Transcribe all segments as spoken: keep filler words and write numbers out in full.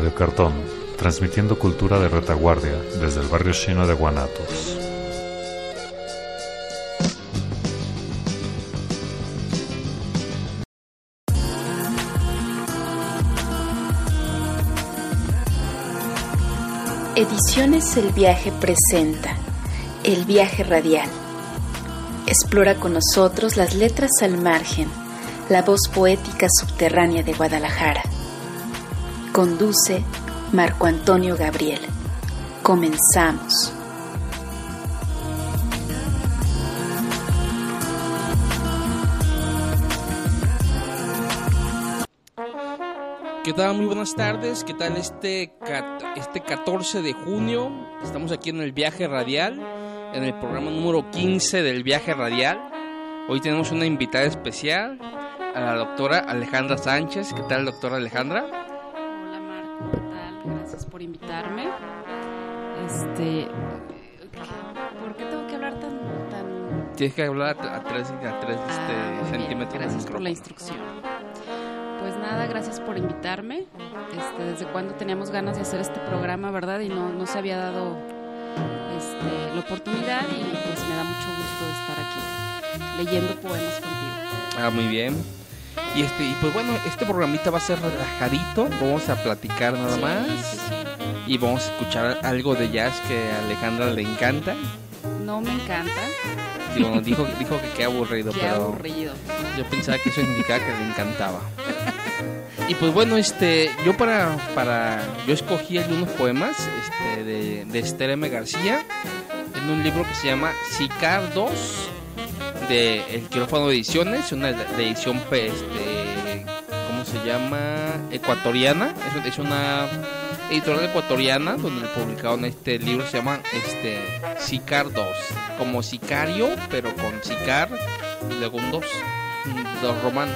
Radio Cartón, transmitiendo cultura de retaguardia desde el barrio chino de Guanatos. Ediciones El Viaje presenta El Viaje Radial. Explora con nosotros las letras al margen, la voz poética subterránea de Guadalajara. Conduce Marco Antonio Gabriel. Comenzamos. ¿Qué tal? Muy buenas tardes. ¿Qué tal este, este catorce de junio? Estamos aquí en el Viaje Radial, en el programa número quince del Viaje Radial. Hoy tenemos una invitada especial, a la doctora Alejandra Sánchez. ¿Qué tal, doctora Alejandra? Hola, Marco. ¿Qué tal? Gracias por invitarme. Este, ¿por qué tengo que hablar tan...? tan... Tienes que hablar a, a tres, a tres ah, este, centímetros. Gracias por la instrucción. Pues nada, gracias por invitarme. Este, desde cuando teníamos ganas de hacer este programa, ¿verdad? Y no, no se había dado este, la oportunidad y pues me da mucho gusto estar aquí leyendo poemas contigo. Ah, muy bien. Y este y pues bueno, este programita va a ser relajadito. Vamos a platicar nada Sí, más. sí, sí. Y vamos a escuchar algo de jazz que a Alejandra le encanta. No me encanta. Digo, no, dijo, dijo que qué aburrido, Qué pero aburrido. yo pensaba que eso indicaba que le encantaba. Y pues bueno, este, yo para, para, yo escogí algunos poemas, este, de, de Esther M. García, en un libro que se llama Sicar dos, de El Quirófano Ediciones, una edición, este, ¿cómo se llama? Ecuatoriana, es, es una editorial ecuatoriana donde publicaron este libro, se llama, este, Sicar dos, como sicario, pero con sicar y luego un dos, dos romano.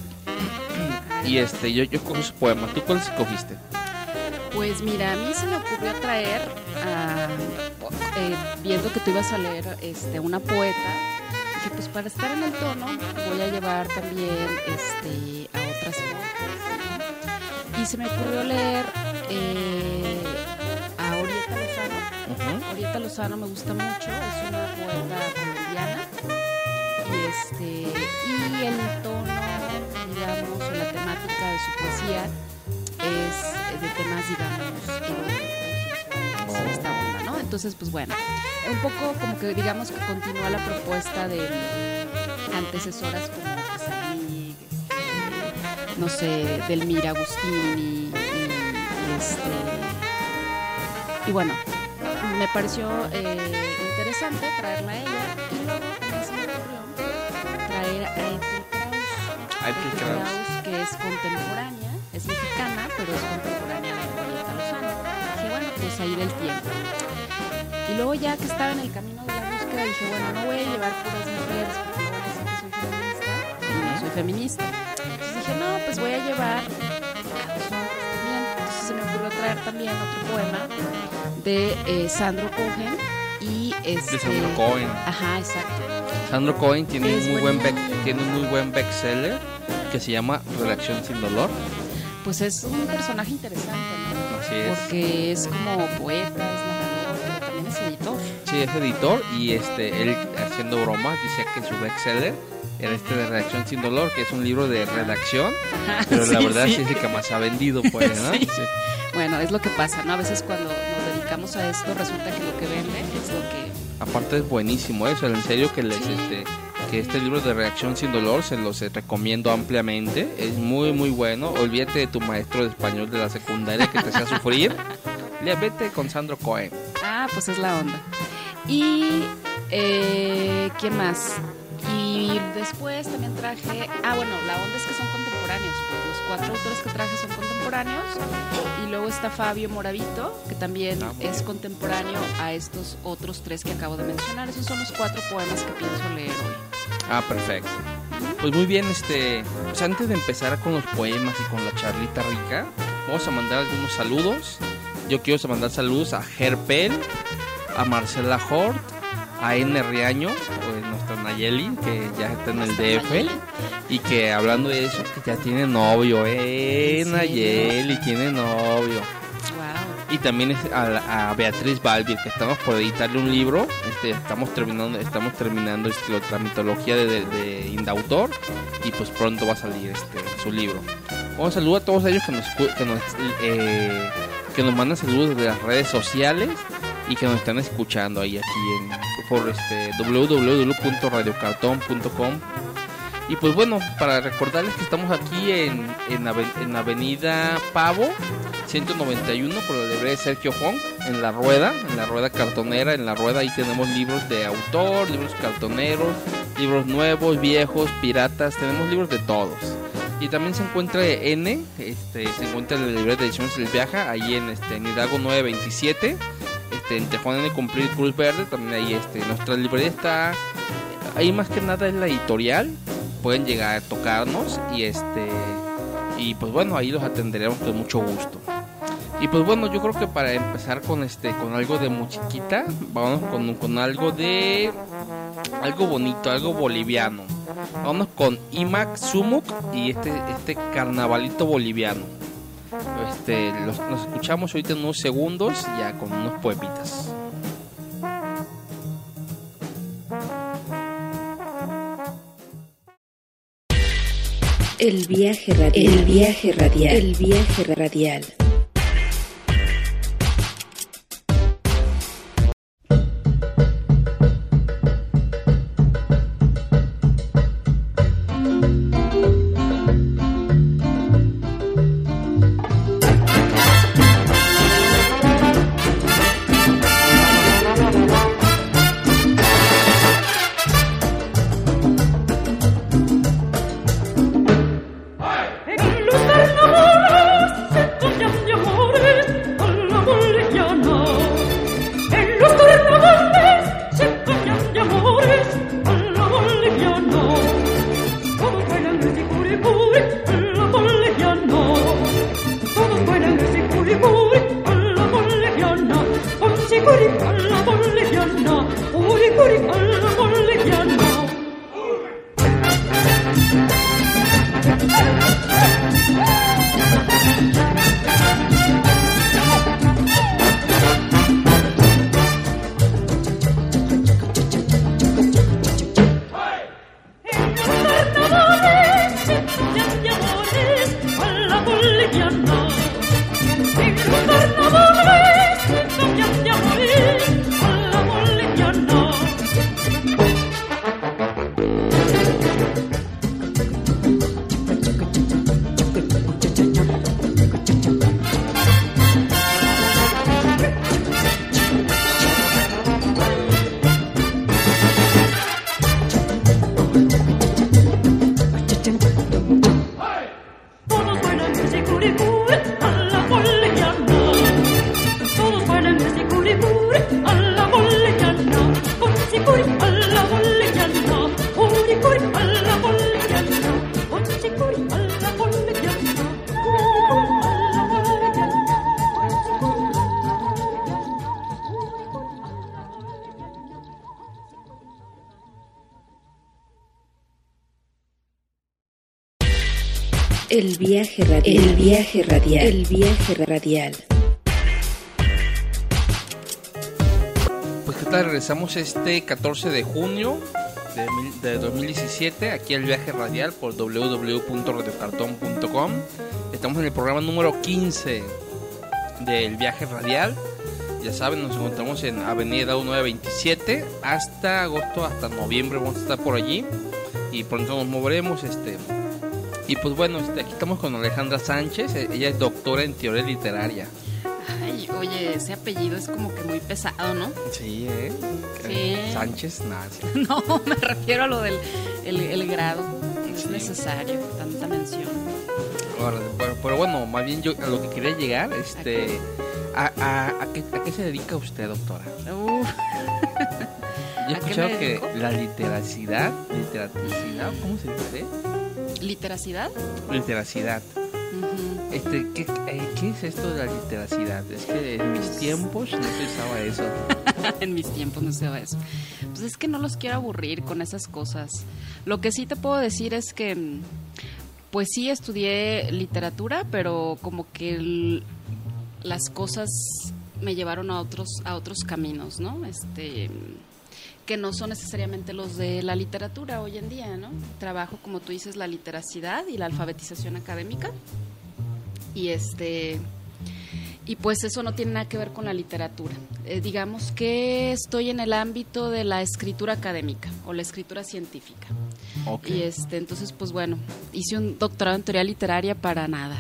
Y este, yo, yo escogí su poema. ¿Tú cuál escogiste? Pues mira, a mí se me ocurrió traer, a, eh, viendo que tú ibas a leer este, una poeta, dije, pues para estar en el tono voy a llevar también este, a otras poetas, ¿no? Y se me ocurrió leer eh, a Orieta Lozano. Uh-huh. Orieta Lozano me gusta mucho, es una poeta colombiana. Y, este, y el tono, digamos, o la temática de su poesía es de temas, digamos, eróticos, oh. esta onda, ¿no? Entonces, pues bueno, un poco como que digamos que continúa la propuesta de antecesoras como Casalig, este, no sé, Delmira Agustini, y, y este, y bueno, me pareció eh, interesante traerla a ella y luego también se me ocurrió traer a Ethel Kraus, Ethel Kraus, que es contemporánea, es mexicana, pero es contemporánea de Orieta Lozano. Dije, bueno, pues ahí del tiempo. Y luego ya que estaba en el camino de la búsqueda, dije, bueno, no voy a llevar puras mujeres porque luego dicen que soy feminista, y no soy feminista. Entonces dije, no, pues voy a llevar a los hombres también. Entonces se me ocurrió traer también otro poema de eh, Sandro Cohen y este... De Sandro Cohen. Ajá, exacto. Sandro Cohen tiene es un muy buen back, tiene un muy buen bestseller que se llama Redacción sin dolor. Pues es un personaje interesante, ¿no? Así es. Porque es como poeta, es narrador, pero también es editor. Sí, es editor y este él haciendo bromas decía que su bestseller era este de Redacción sin dolor, que es un libro de redacción, pero sí, la verdad sí. sí es el que más ha vendido, pues, ¿no? Sí. Sí. Bueno, es lo que pasa, ¿no? A veces cuando nos dedicamos a esto resulta que lo que vende es lo que... Aparte es buenísimo eso, en serio que les sí. este que este libro de Redacción sin dolor se los recomiendo ampliamente, es muy muy bueno. Olvídate de tu maestro de español de la secundaria que te hacía sufrir. Le vete con Sandro Cohen. Ah, pues es la onda. Y eh, ¿quién más? Y después también traje, ah bueno, la onda es que son contemporáneos, pues los cuatro autores que traje son contemporáneos, y luego está Fabio Moravito, que también ah, es contemporáneo a estos otros tres que acabo de mencionar. Esos son los cuatro poemas que pienso leer hoy. Ah, perfecto. Pues muy bien, este, pues antes de empezar con los poemas y con la charlita rica, vamos a mandar algunos saludos. Yo quiero mandar saludos a Gerpel, a Marcela Hort, a N Riaño, pues, nuestra Nayeli, que ya está en el D F, y que hablando de eso, que ya tiene novio, eh, Nayeli tiene novio. Y también es a, a Beatriz Balbi, que estamos por editarle un libro. Este, estamos terminando, estamos terminando este, la tramitología de, de, de Indautor, y pues pronto va a salir este su libro. Un saludo a todos ellos que nos que nos, eh, que nos mandan saludos desde las redes sociales y que nos están escuchando ahí aquí en por este doble u doble u doble u punto radio cartón punto com. Y pues bueno, para recordarles que estamos aquí en, en, en Avenida Pavo ciento noventa y uno por la librería de Sergio Fong, en la rueda, en la rueda cartonera. En la rueda ahí tenemos libros de autor, libros cartoneros, libros nuevos, viejos, piratas, tenemos libros de todos. Y también se encuentra N, este, se encuentra en la librería de Ediciones El Viaje, ahí en, este, en Hidalgo nueve veintisiete, este, en Tejuan N con Cruz Verde. También ahí este, nuestra librería está, ahí más que nada es la editorial, pueden llegar a tocarnos y este y pues bueno, ahí los atenderemos con mucho gusto. Y pues bueno, yo creo que para empezar con este con algo de musiquita, vamos con, con algo de algo bonito, algo boliviano. Vamos con Imac Sumuk y este este carnavalito boliviano. Este los, nos escuchamos ahorita en unos segundos, ya con unos poemitas. El viaje radial. El viaje radial. El viaje radial. El viaje radial. El viaje radial. El viaje radial. Pues qué tal, regresamos este catorce de junio de, de dos mil diecisiete aquí al viaje radial por doble u doble u doble u punto radio cartón punto com. Estamos en el programa número quince del viaje radial. Ya saben, nos encontramos en Avenida nueve veintisiete hasta agosto, hasta noviembre vamos a estar por allí y pronto nos moveremos. Este y pues bueno, este, aquí estamos con Alejandra Sánchez. Ella es doctora en teoría literaria. Ay, oye, ese apellido es como que muy pesado, ¿no? Sí, ¿eh? Sí. Sánchez, nada. No, me refiero a lo del el, el grado. No Sí. es necesario tanta mención. Ahora, pero, pero bueno, más bien yo a lo que quería llegar, este, a, a, a, qué, ¿a qué se dedica usted, doctora? Uf. Yo he ¿A qué escuchado me que dedico? la literacidad, literacidad, ¿cómo se dice? ¿Literacidad? Literacidad. Ujú. Este, ¿qué, eh, ¿qué es esto de la literacidad? Es que en mis tiempos no se usaba eso. En mis tiempos no se va eso. pues es que no los quiero aburrir con esas cosas. Lo que sí te puedo decir es que, pues sí estudié literatura, pero como que el, las cosas me llevaron a otros, a otros caminos, ¿no? Este, que no son necesariamente los de la literatura hoy en día, ¿no? Trabajo, como tú dices, la literacidad y la alfabetización académica. Y este y pues eso no tiene nada que ver con la literatura. Eh, digamos que estoy en el ámbito de la escritura académica o la escritura científica. Okay. Y este, entonces, pues bueno, hice un doctorado en teoría literaria para nada.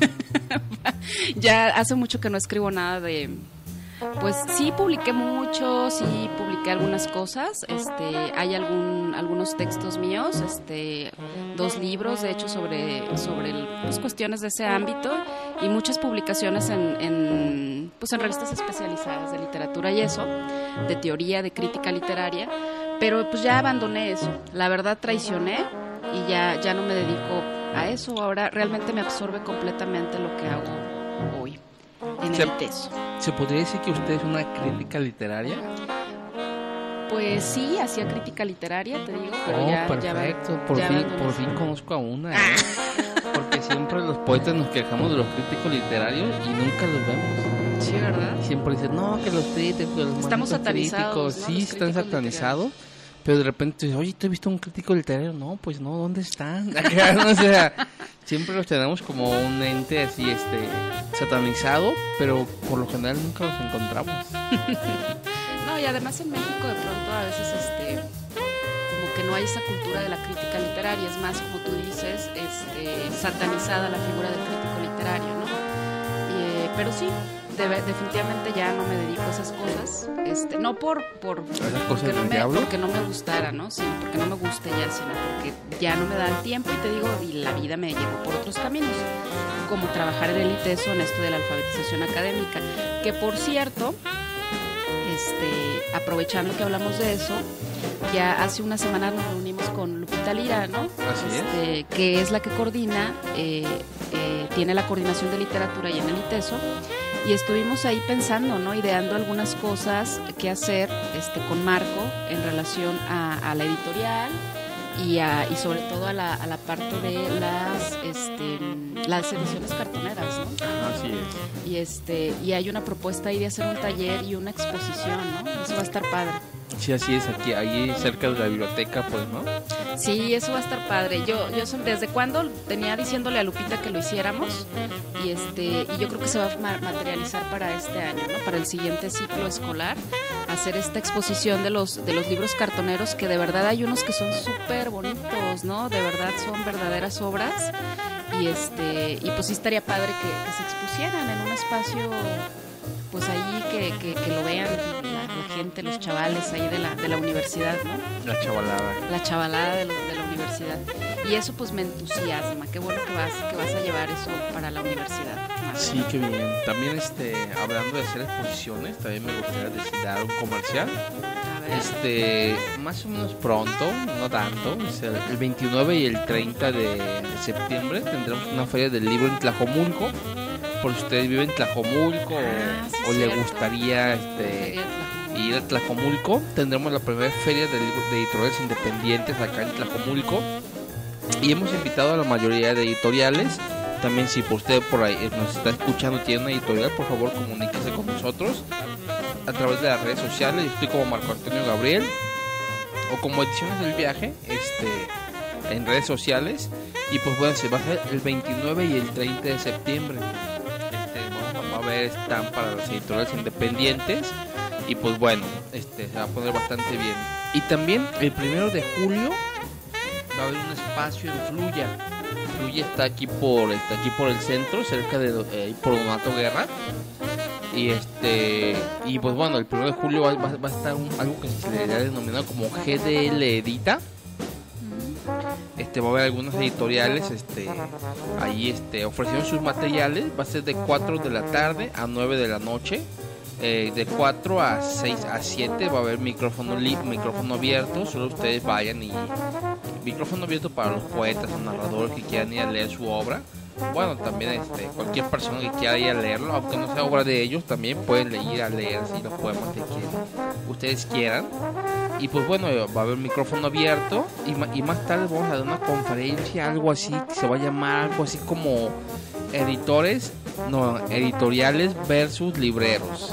Ya hace mucho que no escribo nada de... Pues sí publiqué mucho, sí publiqué algunas cosas, este, hay algún, algunos textos míos, este, dos libros de hecho sobre, sobre el, pues, cuestiones de ese ámbito y muchas publicaciones en, en, pues en revistas especializadas de literatura y eso, de teoría, de crítica literaria, pero pues ya abandoné eso, la verdad traicioné y ya, ya no me dedico a eso, ahora realmente me absorbe completamente lo que hago hoy. En el ITESO. ¿Se podría decir que usted es una crítica literaria? Pues sí, hacía crítica literaria, te digo, pero oh, ya, perfecto. ya, por, ya fin, por fin conozco a una, ¿eh? Porque siempre los poetas nos quejamos de los críticos literarios y nunca los vemos. Sí, ¿verdad? Y siempre dicen, no, que los críticos, los estamos satanizados, críticos, ¿no? sí, Los están satanizados. Pero de repente dices, oye, ¿te has visto un crítico literario? No, pues no, ¿dónde están? O sea, siempre los tenemos como un ente así, este, satanizado, pero por lo general nunca los encontramos. No, y además en México de pronto a veces, este, como que no hay esa cultura de la crítica literaria, es más, como tú dices, este, satanizada la figura del crítico literario, ¿no? Y, eh, pero sí, debe, definitivamente ya no me dedico a esas cosas, este, no por, por porque, no me, porque no me gustara, ¿no? Sino porque no me guste ya, sino porque ya no me da el tiempo y te digo, y la vida me llevó por otros caminos, como trabajar en el ITESO en esto de la alfabetización académica, que por cierto, este, aprovechando que hablamos de eso, ya hace una semana nos reunimos con Lupita Lira, ¿no? Así este, es. Que es la que coordina, eh, eh, tiene la coordinación de literatura y en el ITESO, y estuvimos ahí pensando, ¿no? Ideando algunas cosas que hacer este, con Marco en relación a, a la editorial y, a, y sobre todo a la, a la parte de las, este, las ediciones cartoneras, ¿no? Así es. Y, este, y hay una propuesta ahí de hacer un taller y una exposición, ¿no? Eso va a estar padre. Sí, así es, aquí, ahí cerca de la biblioteca, pues, ¿no? Sí, eso va a estar padre. Yo, yo desde cuando tenía diciéndole a Lupita que lo hiciéramos y este, y yo creo que se va a materializar para este año, ¿no? Para el siguiente ciclo escolar, hacer esta exposición de los, de los libros cartoneros, que de verdad hay unos que son súper bonitos, ¿no? De verdad son verdaderas obras y este, y pues sí estaría padre que, que se expusieran en un espacio, pues ahí que, que, que lo vean la, la gente, los chavales ahí de la, de la universidad, ¿no? La chavalada. La chavalada de, lo, de la universidad. Y eso pues me entusiasma. Qué bueno que vas, que vas a llevar eso para la universidad. Sí, qué bien. También este, hablando de hacer exposiciones, también me gustaría decir dar un comercial. A ver. Este, más o menos pronto, no tanto, o sea, el veintinueve y el treinta de septiembre tendremos una feria del libro en Tlajomulco. Por si ustedes viven en Tlajomulco ah, sí, o, o le cierto. gustaría este, ir a Tlajomulco, tendremos la primera feria de, libro, de editoriales independientes acá en Tlajomulco y hemos invitado a la mayoría de editoriales. También si por usted por ahí nos está escuchando tiene una editorial, por favor comuníquese con nosotros a través de las redes sociales. Yo estoy como Marco Antonio Gabriel o como Ediciones del Viaje este, en redes sociales. Y pues bueno, se va a hacer el veintinueve y el treinta de septiembre. Este, vamos a ver, están para las editoriales independientes. Y pues bueno, este, se va a poner bastante bien. Y también el primero de julio va a haber un espacio en Fluya. Fluya está aquí por, está aquí por el centro, cerca de eh, por Donato Guerra. Y este y pues bueno, el primero de julio va, va, va a estar un, algo que se le ha denominado como G D L Edita. Este, va a haber algunas editoriales este, ahí este, ofreciendo sus materiales. Va a ser de cuatro de la tarde a nueve de la noche. Eh, de cuatro a seis a siete va a haber micrófono, li- micrófono abierto. Solo ustedes vayan y... Micrófono abierto para los poetas o narradores que quieran ir a leer su obra. bueno, también este, cualquier persona que quiera ir a leerlo, aunque no sea obra de ellos, también pueden ir a leer si los poemas que quieran, ustedes quieran. Y pues bueno, va a haber micrófono abierto y, ma- y más tarde vamos a dar una conferencia, algo así, que se va a llamar algo así como editores, no, editoriales versus libreros.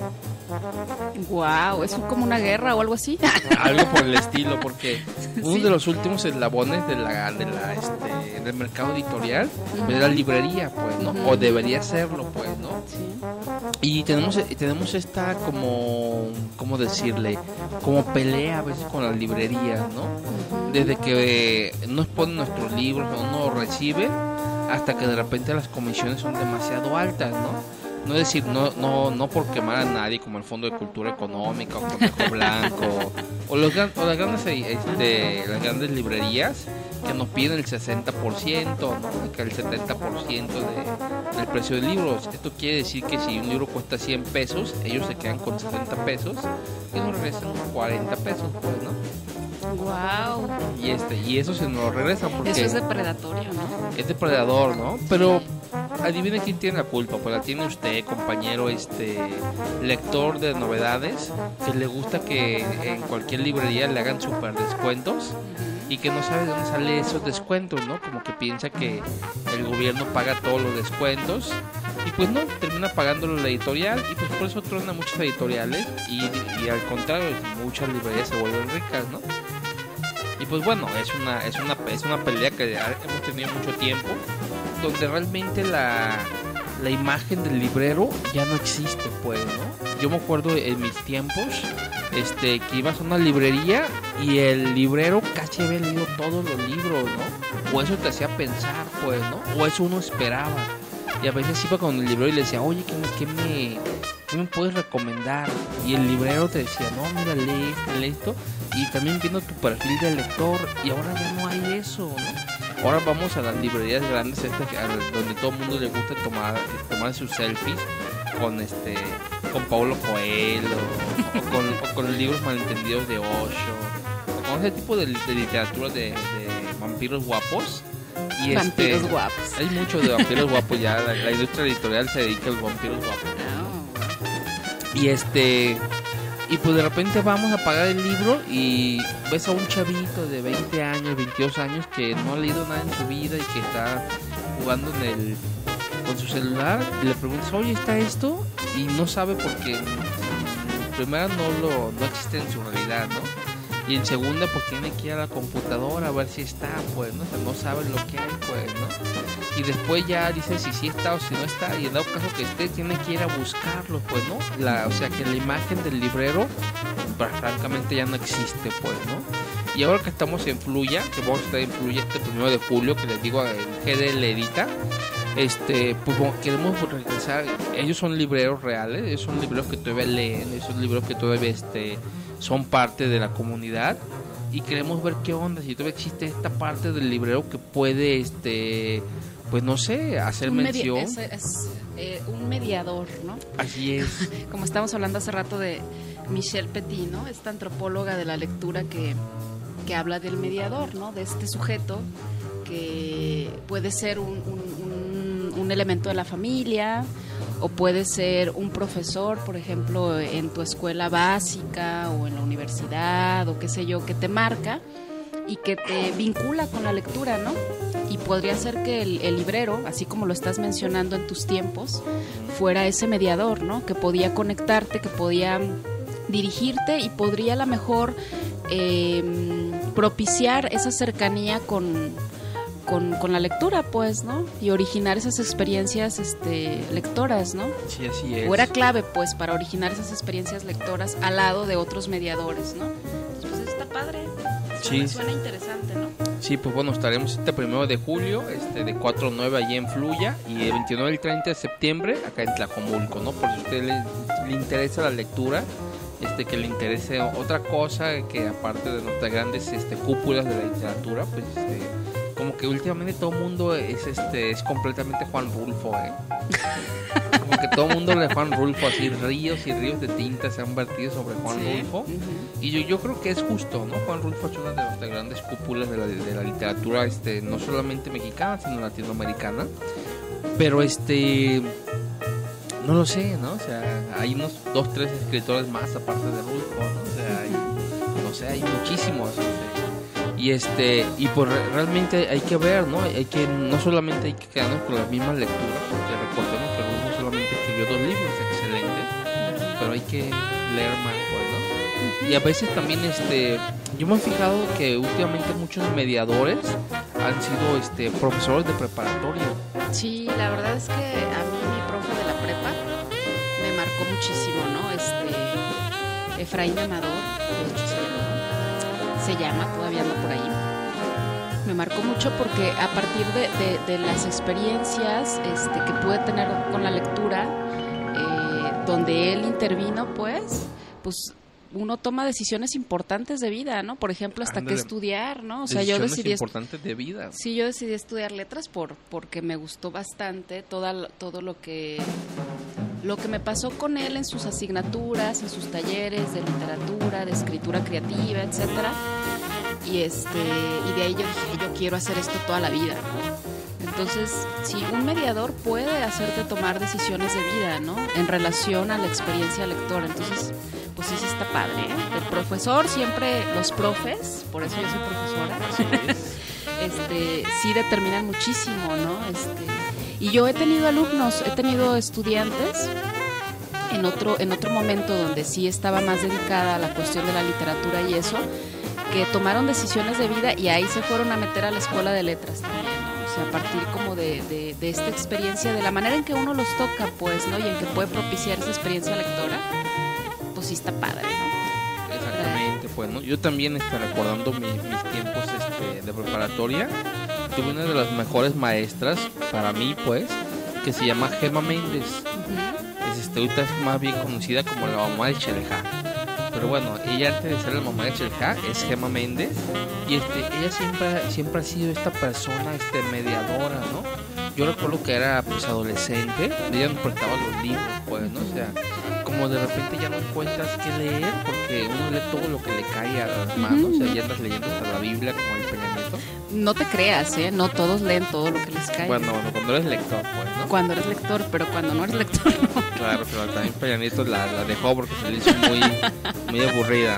Wow, ¿es como una guerra o algo así? Algo por el estilo, porque uno de los últimos eslabones de la, de la, este, del mercado editorial es la librería, pues, ¿no? O debería serlo, pues, ¿no? Sí. Y tenemos tenemos esta como, ¿cómo decirle? Como pelea a veces con las librerías, ¿no? Desde que eh, nos ponen nuestros libros, uno los recibe, hasta que de repente las comisiones son demasiado altas, ¿no? No decir, no no no por quemar a nadie, como el Fondo de Cultura Económica o Conejo Blanco o, los, gran- o las, grandes, este, las grandes librerías que nos piden el sesenta por ciento, ¿no? Que el setenta por ciento de, del precio de libros. Esto quiere decir que si un libro cuesta cien pesos, ellos se quedan con sesenta pesos y nos regresan cuarenta pesos, pues, ¿no? Wow. Y este y eso se nos regresa porque Eso es depredatorio, ¿no? es depredador, ¿no? Pero adivine quién tiene la culpa. Pues la tiene usted, compañero, este lector de novedades, que le gusta que en cualquier librería le hagan super descuentos y que no sabe de dónde salen esos descuentos, ¿no? Como que piensa que el gobierno paga todos los descuentos y pues no, termina pagándolo la editorial y pues por eso truena muchas editoriales y, y al contrario, muchas librerías se vuelven ricas, ¿no? Y pues bueno, es una es una es una pelea que hemos tenido mucho tiempo, donde realmente la, la imagen del librero ya no existe, pues, ¿no? Yo me acuerdo en mis tiempos, este, que ibas a una librería y el librero casi había leído todos los libros, ¿no? O eso te hacía pensar, pues, ¿no? O eso uno esperaba. Y a veces iba con el librero y le decía, oye, ¿qué me, qué me, qué me puedes recomendar? Y el librero te decía, no, mira, lee esto, lee esto. Y también viendo tu perfil de lector. Y ahora ya no hay eso, ¿no? Ahora vamos a las librerías grandes estas que- a- donde todo el mundo le gusta tomar, tomar sus selfies con este con Paulo Coelho o con, o con libros malentendidos de Osho o con ese tipo de, li- de literatura de, de vampiros guapos. Y Vampiros este, guapos. hay mucho de vampiros guapos ya, la, la industria editorial se dedica a los vampiros guapos. Ah, Y este y pues de repente vamos a pagar el libro y ves a un chavito de veinte años, veintidós años que no ha leído nada en su vida y que está jugando en el con su celular y le preguntas, oye, ¿está esto? Y no sabe porque mm, primero no lo no existe en su realidad, ¿no? Y en segunda pues tiene que ir a la computadora a ver si está, pues, ¿no? O sea, no sabe lo que hay, pues, ¿no? Y después ya dice si sí está o si no está, y en dado caso que esté, tiene que ir a buscarlo, pues, ¿no? La, o sea, que la imagen del librero, pues, francamente ya no existe, pues, ¿no? Y ahora que estamos en Fluya, que vamos a estar en Fluya este primero de julio, que les digo, en G D L Edita, este, pues bueno, queremos regresar. Ellos son libreros reales, ellos son libreros que todavía leen, ellos son libreros que todavía este, son parte de la comunidad. Y queremos ver qué onda, si todavía existe esta parte del librero que puede, este, pues no sé, hacer un medi- mención. es, es, eh, un mediador, ¿no? Así es. Como estábamos hablando hace rato de Michelle Petit, ¿no? Esta antropóloga de la lectura que, que habla del mediador, ¿no? De este sujeto que puede ser un, un, un, un elemento de la familia o puede ser un profesor, por ejemplo, en tu escuela básica o en la universidad o qué sé yo, que te marca y que te vincula con la lectura, ¿no? Y podría ser que el, el librero, así como lo estás mencionando en tus tiempos, fuera ese mediador, ¿no? Que podía conectarte, que podía dirigirte y podría a lo mejor eh, propiciar esa cercanía con, con, con la lectura, pues, ¿no? Y originar esas experiencias este, lectoras, ¿no? Sí, así es. O era clave, pues, para originar esas experiencias lectoras al lado de otros mediadores, ¿no? Entonces, pues, está padre. Suena, Sí. suena interesante, ¿no? Sí, pues bueno, estaremos este primero de julio, este de cuatro a nueve allí en Fluya, y el veintinueve y el treinta de septiembre acá en Tlajomulco, ¿no? Por si a usted le, le interesa la lectura, este que le interese otra cosa que aparte de nuestras grandes este cúpulas de la literatura, pues este, como que últimamente todo el mundo es este es completamente Juan Rulfo, ¿eh? Como que todo el mundo de Juan Rulfo, así ríos y ríos de tinta se han vertido sobre Juan Sí. Rulfo. Ujú. Y yo, yo creo que es justo, ¿no? Juan Rulfo es una de las grandes cúpulas de la, de la literatura, este, no solamente mexicana, sino latinoamericana. Pero este... no lo sé, ¿no? O sea, hay unos dos, tres escritores más aparte de Rulfo, ¿no? O sea, hay, no sé, hay muchísimos. O sea, y este, y pues realmente hay que ver, ¿no? Hay que, no solamente hay que quedarnos con las mismas lecturas, porque recordemos que Rulfo solamente escribió dos libros excelentes, pero hay que leer más, pues, ¿no? Y a veces también, este, yo me he fijado que últimamente muchos mediadores han sido, este, profesores de preparatoria. Sí, la verdad es que a mí mi profe de la prepa me marcó muchísimo, ¿no? Este, Efraín Amador, de hecho se llama, se llama, todavía anda por ahí. Me marcó mucho porque a partir de, de, de las experiencias este, que pude tener con la lectura, eh, donde él intervino, pues, pues uno toma decisiones importantes de vida, ¿no? Por ejemplo, hasta Ándale. qué estudiar, ¿no? O sea, yo Decisiones decidí importantes de vida. Sí, yo decidí estudiar letras por porque me gustó bastante toda, todo lo que lo que me pasó con él en sus asignaturas, en sus talleres de literatura, de escritura creativa, etcétera. Y este y de ahí yo dije, yo quiero hacer esto toda la vida, ¿no? Entonces, sí, un mediador puede hacerte tomar decisiones de vida, ¿no? En relación a la experiencia lectora. Entonces, pues sí, sí está padre, ¿eh? El profesor siempre, los profes, por eso yo soy profesora, este, sí determinan muchísimo, ¿no? Este, y yo he tenido alumnos, he tenido estudiantes en otro, en otro momento donde sí estaba más dedicada a la cuestión de la literatura y eso, que tomaron decisiones de vida y ahí se fueron a meter a la escuela de letras también, ¿no? O sea, a partir como de, de, de esta experiencia, de la manera en que uno los toca, pues, ¿no? Y en que puede propiciar esa experiencia lectora, pues sí está padre, ¿no? Exactamente, pues, ¿no? Yo también, este, recordando mi, mis tiempos este, de preparatoria, tuve una de las mejores maestras, para mí, pues, que se llama Gema Méndez. Uh-huh. Es, este, ahorita es más bien conocida como la mamá de Chelja. Pero bueno, ella antes de ser la mamá de Chelja es Gema Méndez. Y este, ella siempre, siempre ha sido esta persona este, mediadora, ¿no? Yo recuerdo que era pues adolescente, ella nos prestaba los libros, pues, ¿no? O sea, como de repente ya no encuentras qué leer porque uno lee todo lo que le cae a las manos, uh-huh. O sea, ya andas leyendo hasta la Biblia como el Peña Nieto. No te creas, ¿eh? No todos leen todo lo que les cae. Bueno, bueno, cuando eres lector, pues, ¿no? Cuando eres lector, pero cuando no eres lector, no. Claro, pero también Peña Nieto la, la dejó porque se le hizo muy, muy aburrida,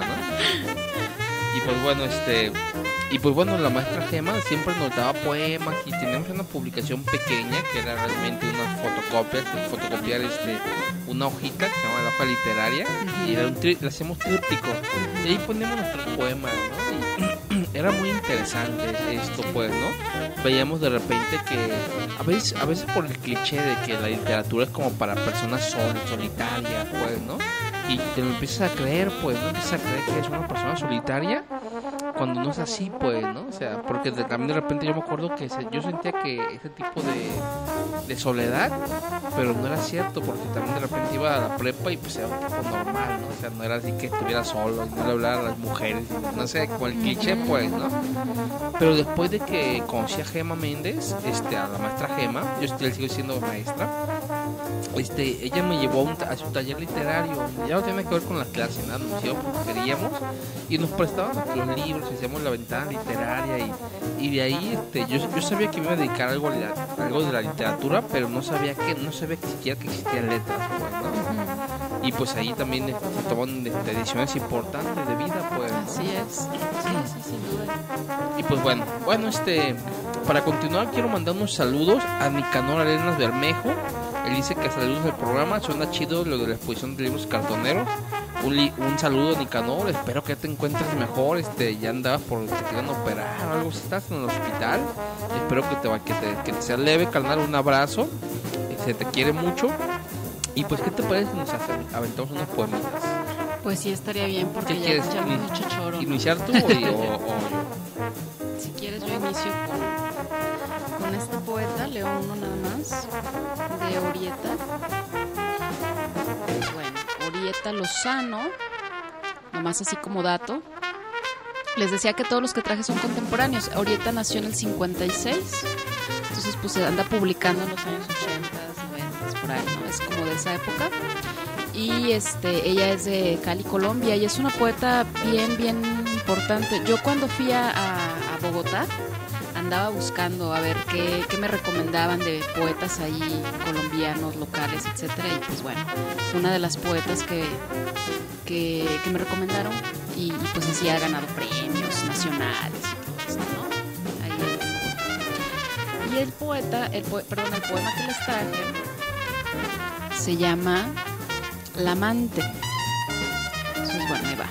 ¿no? Y pues bueno, este... Y pues bueno, la maestra Gema siempre nos daba poemas y teníamos una publicación pequeña que era realmente unas fotocopias, fotocopiar este, una hojita que se llama la hoja literaria, uh-huh. Y era un tri- le hacíamos tríptico y ahí poníamos nuestros poemas, ¿no? Y era muy interesante esto, pues, ¿no? Veíamos de repente que a veces, a veces por el cliché de que la literatura es como para personas sol, solitarias, pues, ¿no? Y te lo empiezas a creer, pues, ¿no? Empiezas a creer que eres una persona solitaria cuando no es así, pues, ¿no? O sea, porque de, también de repente yo me acuerdo que se, yo sentía que ese tipo de, de soledad, pero no era cierto, porque también de repente iba a la prepa y pues era un tipo normal, ¿no? O sea, no era así que estuviera solo, no le hablara a las mujeres, no sé, con el cliché, pues, ¿no? Pero después de que conocí a Gema Méndez, este, a la maestra Gema, yo still sigo siendo maestra, este, ella me llevó a, un, a su taller literario, ya no tenía que ver con las clases, nada, nos íbamos porque queríamos y nos prestaban los libros, hacíamos la ventana literaria y, y de ahí este, yo, yo sabía que me iba a dedicar algo, a, algo de la literatura, pero no sabía que no sabía que siquiera que existían letras, pues, ¿no? Uh-huh. Y pues ahí también este, se toman este, decisiones importantes de vida, pues. Así es, sí, sí, sin duda. Y pues bueno, bueno, este, para continuar quiero mandar unos saludos a Nicanor Arenas Bermejo. Él dice que saludos al programa, suena chido lo de la exposición de libros cartoneros. Un, li- un saludo, Nicanor, espero que te encuentres mejor. Este, ya andabas por te querían operar o algo, si estás en el hospital. Espero que te, va, que te, que te sea leve, carnal. Un abrazo, se te quiere mucho. Y pues, ¿qué te parece si nos aventamos unos poemitas? Pues sí, estaría bien, porque ¿Qué ya, quieres? ya me he hecho choro. ¿Iniciar tú o, o, o yo? Si quieres, yo inicio con, con este poeta, leo uno nada más, de Orieta. Pues bueno, Orieta Lozano, nomás así como dato. Les decía que todos los que traje son contemporáneos. Orieta nació en el cincuenta y seis, entonces pues se anda publicando en los años ochenta, noventa, por ahí, ¿no? Es como de esa época. Y este, ella es de Cali, Colombia, y es una poeta bien, bien importante. Yo cuando fui a, a, a Bogotá, andaba buscando a ver qué, qué me recomendaban de poetas ahí colombianos, locales, etcétera. Y pues bueno, fue una de las poetas que, que, que me recomendaron y, y pues así ha ganado premios nacionales y todo esto, ¿no? Ahí el, y el poeta, el po, perdón, el poema que les traje se llama La amante. Entonces bueno, ahí va.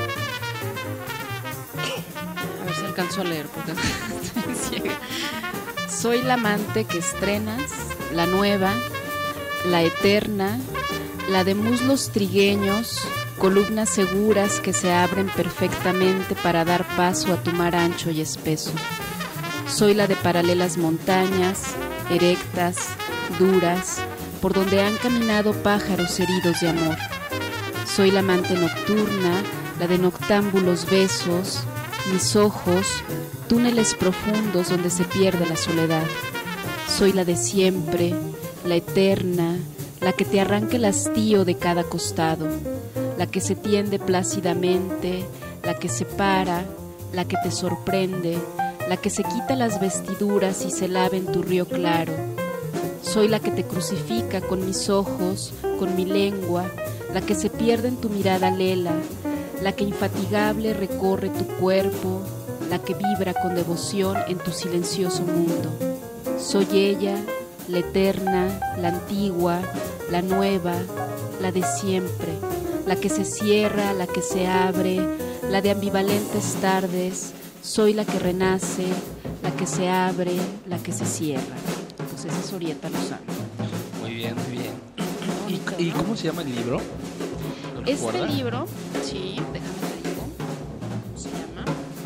A ver si alcanzo a leer porque estoy ciega. Soy la amante que estrenas, la nueva, la eterna, la de muslos trigueños, columnas seguras que se abren perfectamente para dar paso a tu mar ancho y espeso. Soy la de paralelas montañas, erectas, duras, por donde han caminado pájaros heridos de amor. Soy la amante nocturna, la de noctámbulos besos, mis ojos, túneles profundos donde se pierde la soledad. Soy la de siempre, la eterna, la que te arranca el hastío de cada costado, la que se tiende plácidamente, la que se para, la que te sorprende, la que se quita las vestiduras y se lava en tu río claro. Soy la que te crucifica con mis ojos, con mi lengua, la que se pierde en tu mirada lela, la que infatigable recorre tu cuerpo, la que vibra con devoción en tu silencioso mundo. Soy ella, la eterna, la antigua, la nueva, la de siempre, la que se cierra, la que se abre, la de ambivalentes tardes. Soy la que renace, la que se abre, la que se cierra. Pues esa es Orietta Lozano. Muy bien, muy bien. ¿Y, ¿Y cómo se llama el libro? Este libro, sí, déjame te digo, ¿cómo se llama?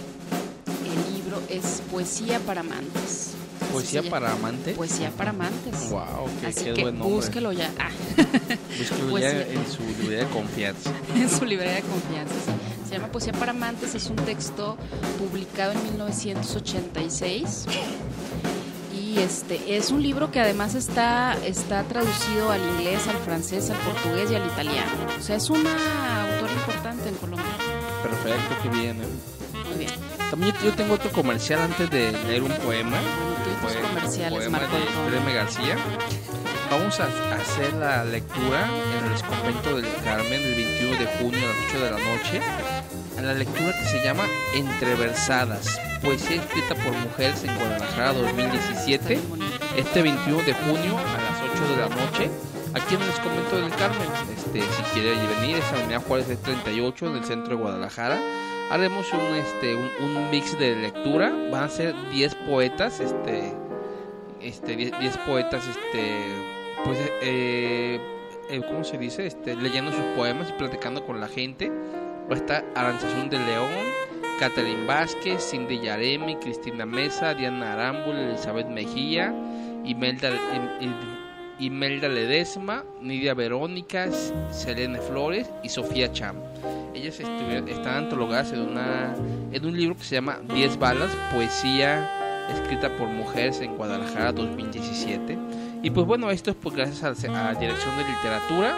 El libro es Poesía para amantes. ¿Poesía para amantes? Poesía para amantes. Wow, qué, Así qué que buen nombre. búsquelo ya. Ah. Búsquelo Poesía. ya en su librería de confianza. En su librería de confianza, sí. Se llama Poesía para amantes, es un texto publicado en mil novecientos ochenta y seis. Y este es un libro que además está, está traducido al inglés, al francés, al portugués y al italiano. O sea, es una autora importante en Colombia. Perfecto, qué bien. ¿eh? Muy bien. También yo tengo otro comercial antes de leer un poema. Bueno, tú y tus Poe- comerciales, poema Marco de Antonio. Jaime García. Vamos a hacer la lectura en el Convento del Carmen el veintiuno de junio a las ocho de la noche. La lectura que se llama Entreversadas, poesía escrita por mujeres en Guadalajara dos mil diecisiete, este veintiuno de junio a las ocho de la noche, aquí en el Convento del Carmen. Este, si quiere venir, es Avenida Juárez de treinta y ocho, en el centro de Guadalajara. Haremos un, este, un, un mix de lectura, van a ser diez poetas, este, este, diez poetas, este, pues, eh, eh, ¿cómo se dice? Este, leyendo sus poemas y platicando con la gente. Va a estar Aranzazún de León, Catherine Vázquez, Cindy Yaremi, Cristina Mesa, Diana Arámbula, Elizabeth Mejía, Imelda, Imelda Ledesma, Nidia Verónica, Selene Flores y Sofía Cham. Ellas están antologadas en, una, en un libro que se llama Diez balas, poesía escrita por mujeres en Guadalajara dos mil diecisiete. Y pues bueno, esto es pues gracias a la Dirección de Literatura,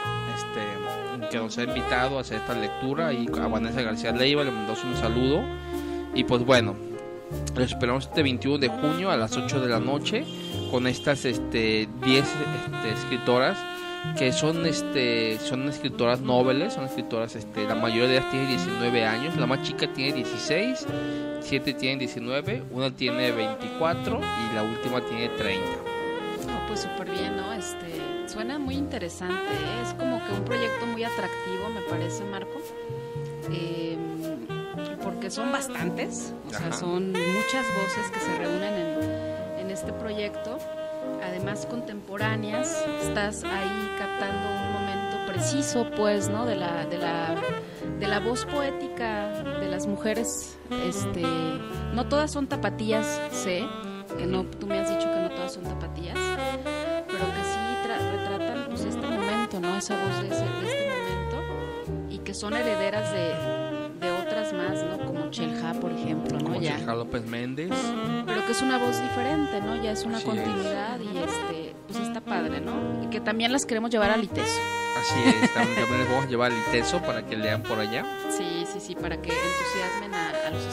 este, que nos ha invitado a hacer esta lectura, y a Vanessa García Leiva le mandamos un saludo. Y pues bueno, los esperamos este veintiuno de junio a las ocho de la noche con estas este, diez este, escritoras que son este son escritoras noveles, son escritoras, este, la mayoría de ellas tiene diecinueve años, la más chica tiene dieciséis, siete tienen diecinueve, una tiene veinticuatro y la última tiene treinta. Oh, pues súper bien, ¿no? Este, suena muy interesante, ¿eh? Es como que un proyecto muy atractivo, me parece, Marco, eh, porque son bastantes, o sea, Ajá. son muchas voces que se reúnen en, en este proyecto, además contemporáneas. Estás ahí captando un momento preciso, pues, ¿no? De la, de la, de la voz poética de las mujeres. Este, no todas son tapatías, sé, que no, tú me has dicho que no todas son tapatías, pero que sí tra- retratan, pues, este momento, ¿no? Esa voz de, ese, de este momento, y que son herederas de de otras más, ¿no? Como Chelja, por ejemplo, ¿no? Como Ya. Chelja López Méndez. Pero que es una voz diferente, ¿no? Ya es una Así continuidad y este, pues está padre, ¿no? Y que también las queremos llevar al ITESO. Así es, también también les vamos a llevar al ITESO para que lean por allá. Sí, sí, sí, para que entusiasmen a, a los estudiantes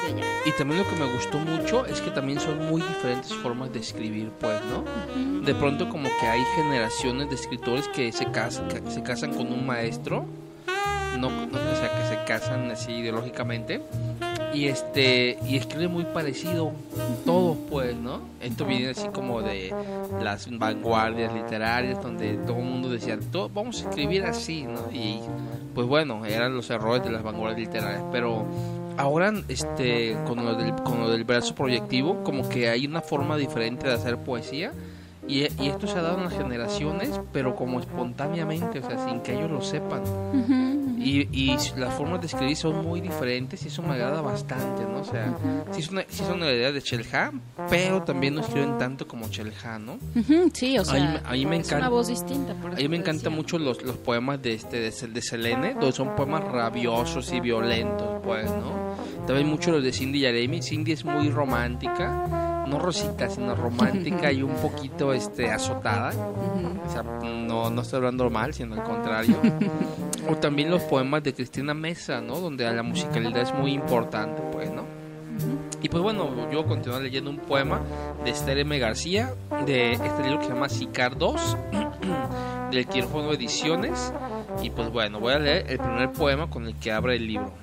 de allá. Y también lo que me gustó mucho es que también son muy diferentes formas de escribir, pues, ¿no? Uh-huh. De pronto como que hay generaciones de escritores que se casan, que se casan con un maestro, no, no, o sea, que se casan así ideológicamente, y este y escriben muy parecido todos, pues, ¿no? Esto viene así como de las vanguardias literarias, donde todo el mundo decía, todo, vamos a escribir así, ¿no? Y pues bueno, eran los errores de las vanguardias literarias, pero ahora este con lo del, con lo del verso proyectivo, como que hay una forma diferente de hacer poesía, y, y esto se ha dado en las generaciones, pero como espontáneamente, o sea, sin que ellos lo sepan. Uh-huh. Y, y las formas de escribir son muy diferentes y eso me agrada bastante, ¿no? O sea, sí son, sí son la idea de Chelha, pero también no escriben tanto como Chelha, ¿no? Uh-huh, sí, o sea, a mí, a mí me es encanta, una voz distinta. Por a mí me encantan decía. mucho los, los poemas de este de, de Selene, donde son poemas rabiosos y violentos, pues, ¿no? También mucho los de Cindy Yaremi. Cindy es muy romántica, no rosita, sino romántica y un poquito este azotada. Uh-huh. O sea, no, no estoy hablando mal, sino al contrario. O también los poemas de Cristina Mesa, ¿no? Donde la musicalidad es muy importante, pues, ¿no? Uh-huh. Y pues bueno, yo voy a continuar leyendo un poema de Esther M. García, de este libro que se llama Sicar dos, del Quirófano Ediciones. Y pues bueno, voy a leer el primer poema con el que abre el libro.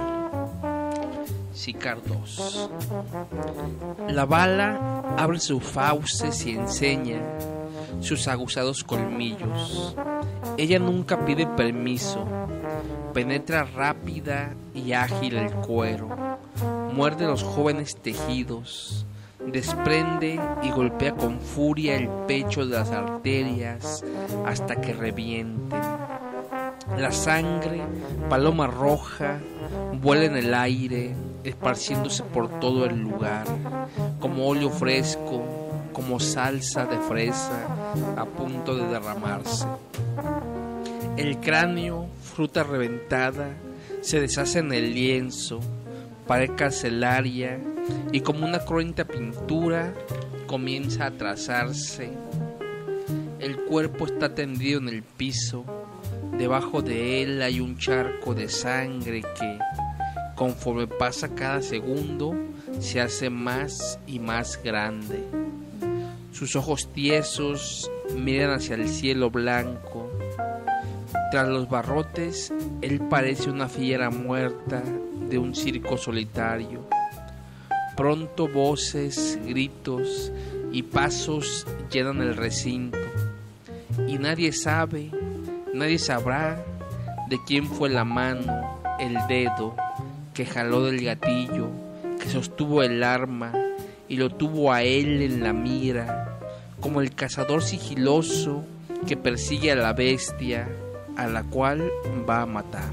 Sicar dos. La bala abre sus fauces y enseña sus aguzados colmillos. Ella nunca pide permiso, penetra rápida y ágil el cuero, muerde los jóvenes tejidos, desprende y golpea con furia el pecho de las arterias hasta que revienten. La sangre, paloma roja, vuela en el aire, esparciéndose por todo el lugar, como óleo fresco, como salsa de fresa a punto de derramarse. El cráneo, fruta reventada, se deshace en el lienzo, pared carcelaria, y como una cruenta pintura comienza a trazarse. El cuerpo está tendido en el piso, debajo de él hay un charco de sangre que, conforme pasa cada segundo, se hace más y más grande. Sus ojos tiesos miran hacia el cielo blanco. Tras los barrotes, él parece una fiera muerta de un circo solitario. Pronto voces, gritos y pasos llenan el recinto. Y nadie sabe, nadie sabrá de quién fue la mano, el dedo que jaló del gatillo, que sostuvo el arma y lo tuvo a él en la mira, como el cazador sigiloso que persigue a la bestia a la cual va a matar.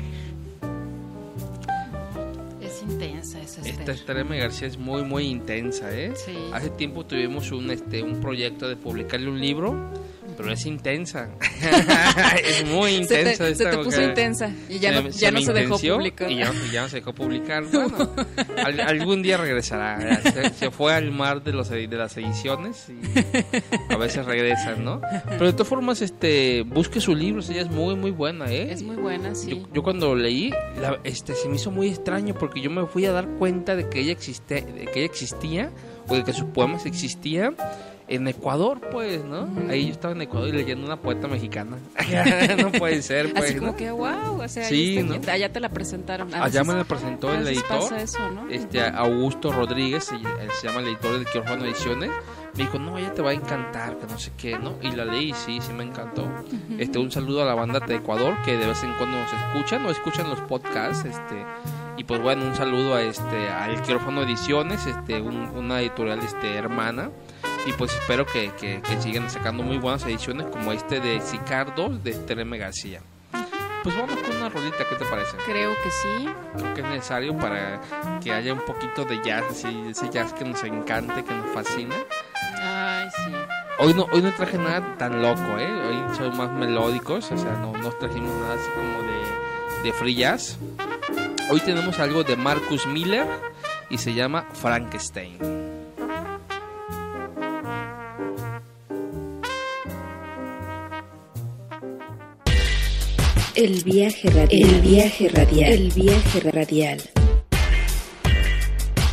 Es intensa esa Esther. Esta Esther M. García es muy muy intensa, ¿eh? Sí. Hace tiempo tuvimos un este un proyecto de publicarle un libro, pero es intensa. Es muy intensa. Se te, esta se te puso mujer. intensa y ya Se- no, se ya me no se dejó intenció publicar. Y ya, y ya no se dejó publicar. Bueno, al- algún día regresará. Se, se fue al mar de, los, de las ediciones y a veces regresan, ¿no? Pero de todas formas, este, busque su libro. Ella es muy, muy buena, ¿eh? Es muy buena, sí. Yo, yo cuando lo leí, la- este, se me hizo muy extraño porque yo me fui a dar cuenta de que ella existe, de que ella existía, o de que sus poemas existían en Ecuador, pues, ¿no? Ahí yo estaba en Ecuador y leyendo una poeta mexicana. No puede ser, pues, Así como ¿no? que, wow, o sea, Sí, ahí está- ¿no? allá te la presentaron. A Allá veces- me la presentó a el veces editor, pasa eso, ¿no? este Augusto Rodríguez, se, él se llama el editor del Quirófano Ediciones. Me dijo, no, ella te va a encantar, que no sé qué, ¿no? Y la leí, sí, sí me encantó. Este, un saludo a la banda de Ecuador, que de vez en cuando nos escuchan, o escuchan los podcasts, este, y pues bueno, un saludo a este, al Quirófano Ediciones, este, un- una editorial, este, hermana, y pues espero que, que, que sigan sacando muy buenas ediciones como este de Sicar dos de Esther M. García. Pues vamos con una rolita, ¿qué te parece? Creo que sí. Creo que es necesario para que haya un poquito de jazz, así, ese jazz que nos encante, que nos fascina. Ay, sí. Hoy no, hoy no traje nada tan loco, ¿eh? Hoy son más melódicos, o sea, no, no trajimos nada así como de, de free jazz. Hoy tenemos algo de Marcus Miller y se llama Frankenstein. El viaje radial. El viaje radial. El viaje radial.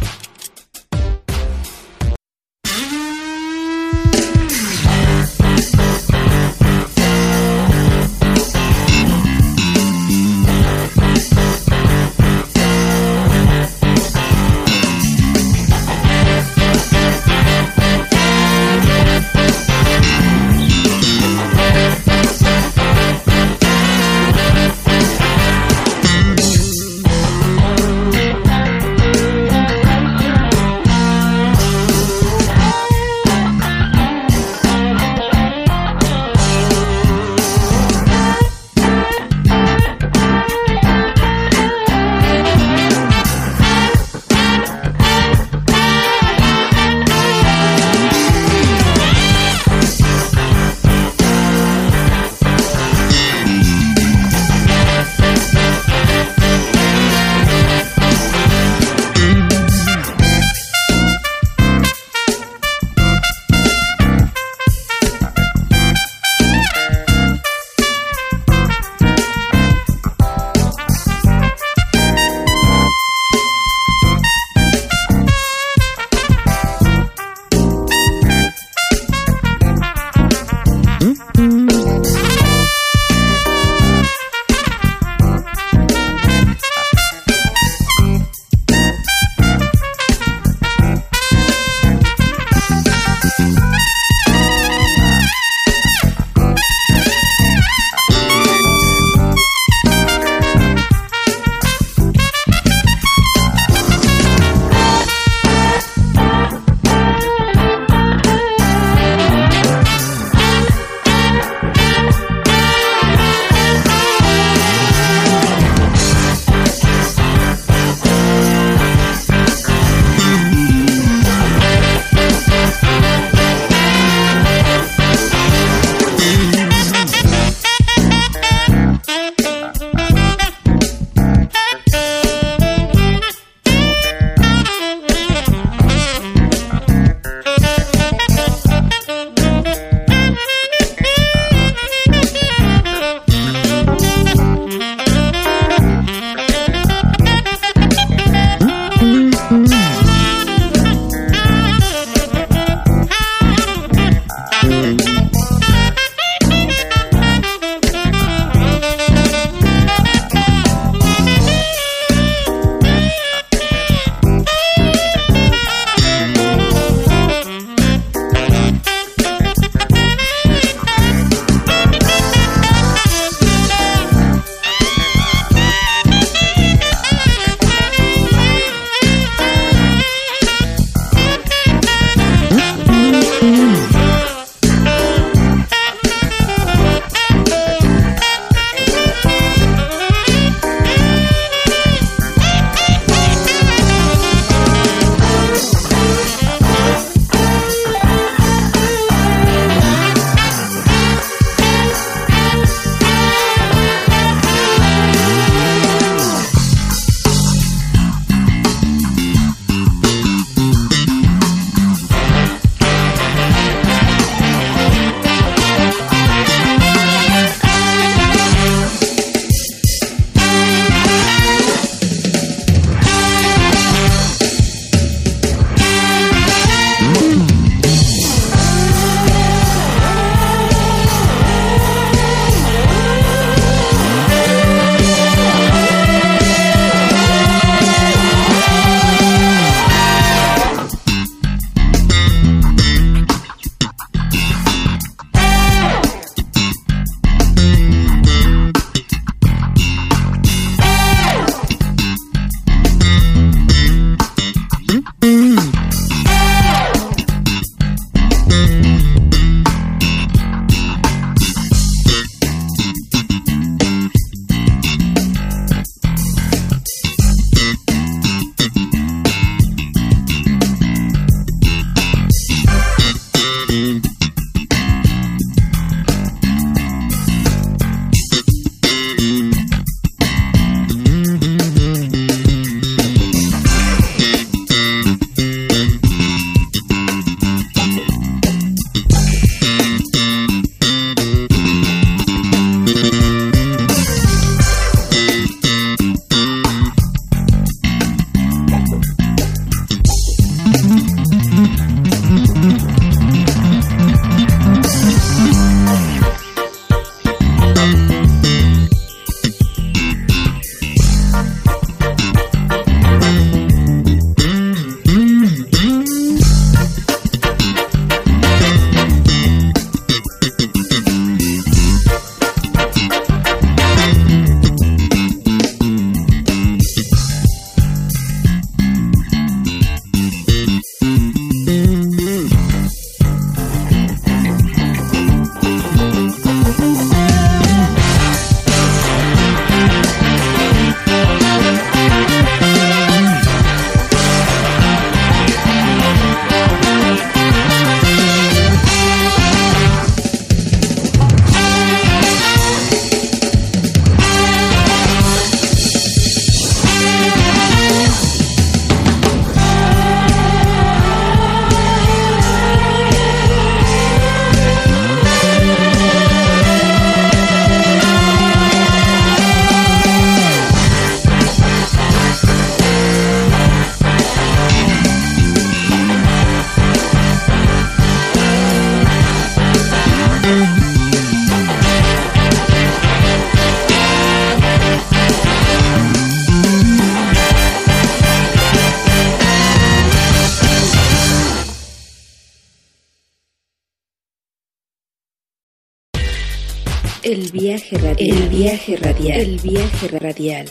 El viaje radial. El viaje radial. El viaje radial.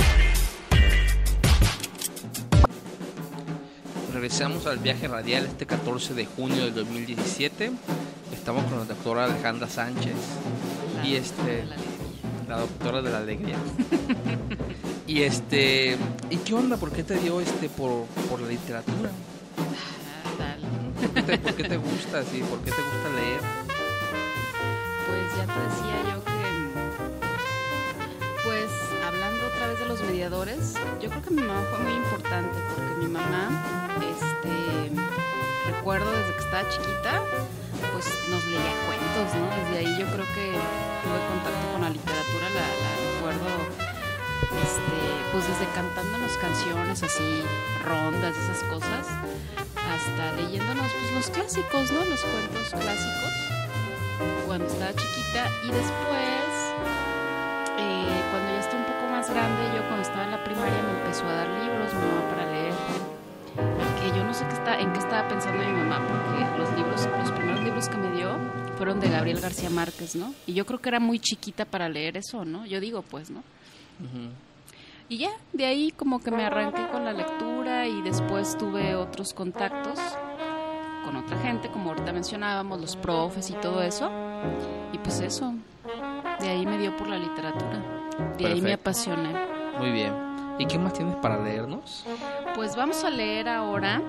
Regresamos al viaje radial este catorce de junio del dos mil diecisiete. Estamos con la doctora Alejandra Sánchez. La y este la alegría. la doctora de la alegría. y este ¿y qué onda? ¿Por qué te dio este por, por la literatura? Ah, dale. ¿Por qué te, por qué te gusta así? ¿Por qué te gusta leer? Pues ya te decía yo que, pues hablando otra vez de los mediadores, yo creo que mi mamá fue muy importante porque mi mamá, este, recuerdo desde que estaba chiquita, pues nos leía cuentos, ¿no? Desde ahí yo creo que tuve contacto con la literatura, la, la recuerdo, este, pues desde cantándonos canciones así, rondas, esas cosas, hasta leyéndonos pues los clásicos, ¿no? Los cuentos clásicos cuando estaba chiquita. Y después eh, cuando ya estaba un poco más grande, yo cuando estaba en la primaria me empezó a dar libros mi mamá para leer, que yo no sé qué está, en qué estaba pensando mi mamá, porque los libros, los primeros libros que me dio fueron de Gabriel García Márquez, ¿no? Y yo creo que era muy chiquita para leer eso, ¿no? Yo digo, pues, ¿no? Uh-huh. Y ya, de ahí como que me arranqué con la lectura y después tuve otros contactos con otra gente, como ahorita mencionábamos, los profes y todo eso. Y pues eso, de ahí me dio por la literatura, de Perfecto. ahí me apasioné. Muy bien. ¿Y qué más tienes para leernos? Pues vamos a leer ahora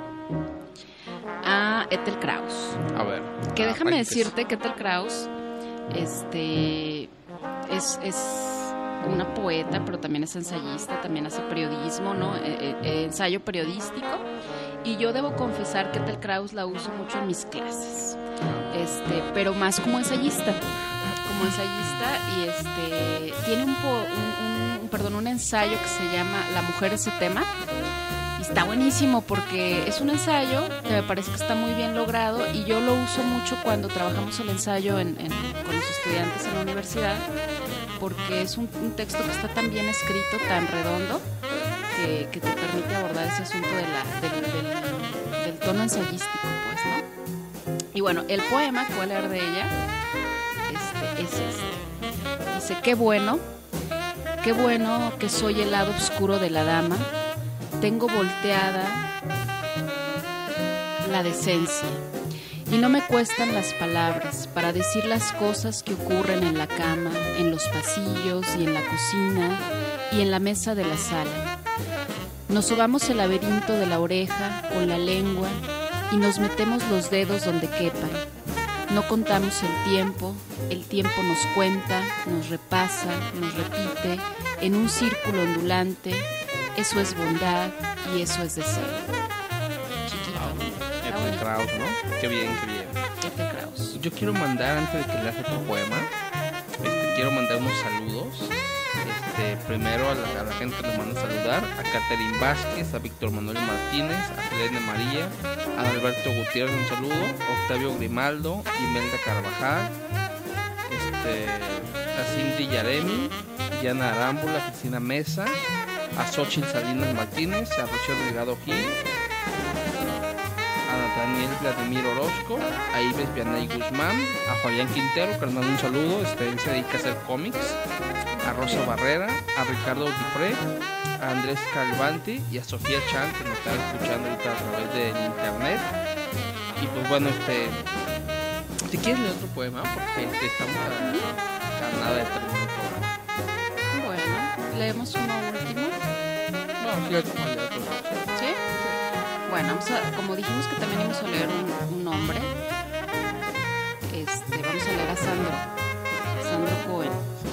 a Ethel Kraus. A ver. Que ah, déjame ay, decirte que Ethel Kraus este, es, es una poeta, pero también es ensayista, también hace periodismo, ¿no? Eh, eh, ensayo periodístico. Y yo debo confesar que Ethel Kraus la uso mucho en mis clases, este, pero más como ensayista, como ensayista y este tiene un, po, un, un perdón un ensayo que se llama La mujer ese tema. Y está buenísimo porque es un ensayo que me parece que está muy bien logrado y yo lo uso mucho cuando trabajamos el ensayo en, en, con los estudiantes en la universidad, porque es un, un texto que está tan bien escrito, tan redondo, que, que te permite abordar ese asunto de la, del, del, del tono ensayístico, pues, ¿no? Y bueno, el poema que voy a leer de ella este, es este. Dice: qué bueno, qué bueno que soy el lado oscuro de la dama. Tengo volteada la decencia y no me cuestan las palabras para decir las cosas que ocurren en la cama, en los pasillos y en la cocina y en la mesa de la sala. Nos sobamos el laberinto de la oreja con la lengua y nos metemos los dedos donde quepan. No contamos el tiempo, el tiempo nos cuenta, nos repasa, nos repite en un círculo ondulante. Eso es bondad y eso es deseo. Chiquito. Ethel Kraus, ¿no? Qué bien, qué bien. Ethel Kraus. Yo quiero mandar, antes de que leas tu poema, este, quiero mandar unos saludos. Este, primero a la, a la gente que nos manda a saludar: a Catherine Vázquez, a Víctor Manuel Martínez, a Selene María, a Alberto Gutiérrez, un saludo, a Octavio Grimaldo, Imelda Carvajal, este, a Cindy Yaremi, Diana Arámbula, Cristina Mesa, a Xochitl Salinas Martínez, a Rocío Delgado Gil, a Nathaniel Vladimir Orozco, a Ives Vianey Guzmán, a Fabián Quintero, que nos manda un saludo, este, él se dedica a hacer cómics, a Rosa Barrera, a Ricardo Dufré, a Andrés Calvanti y a Sofía Chan, que nos están escuchando ahorita a través del internet. Y pues bueno, este, si quieres leer otro poema, porque este, estamos a, a nada de terminar el programa. Bueno, leemos uno último. No, sí, otro, otro, otro. ¿Sí? Bueno, vamos a, como dijimos que también íbamos a leer un, un nombre, este, vamos a leer a Sandro, Sandro Cohen.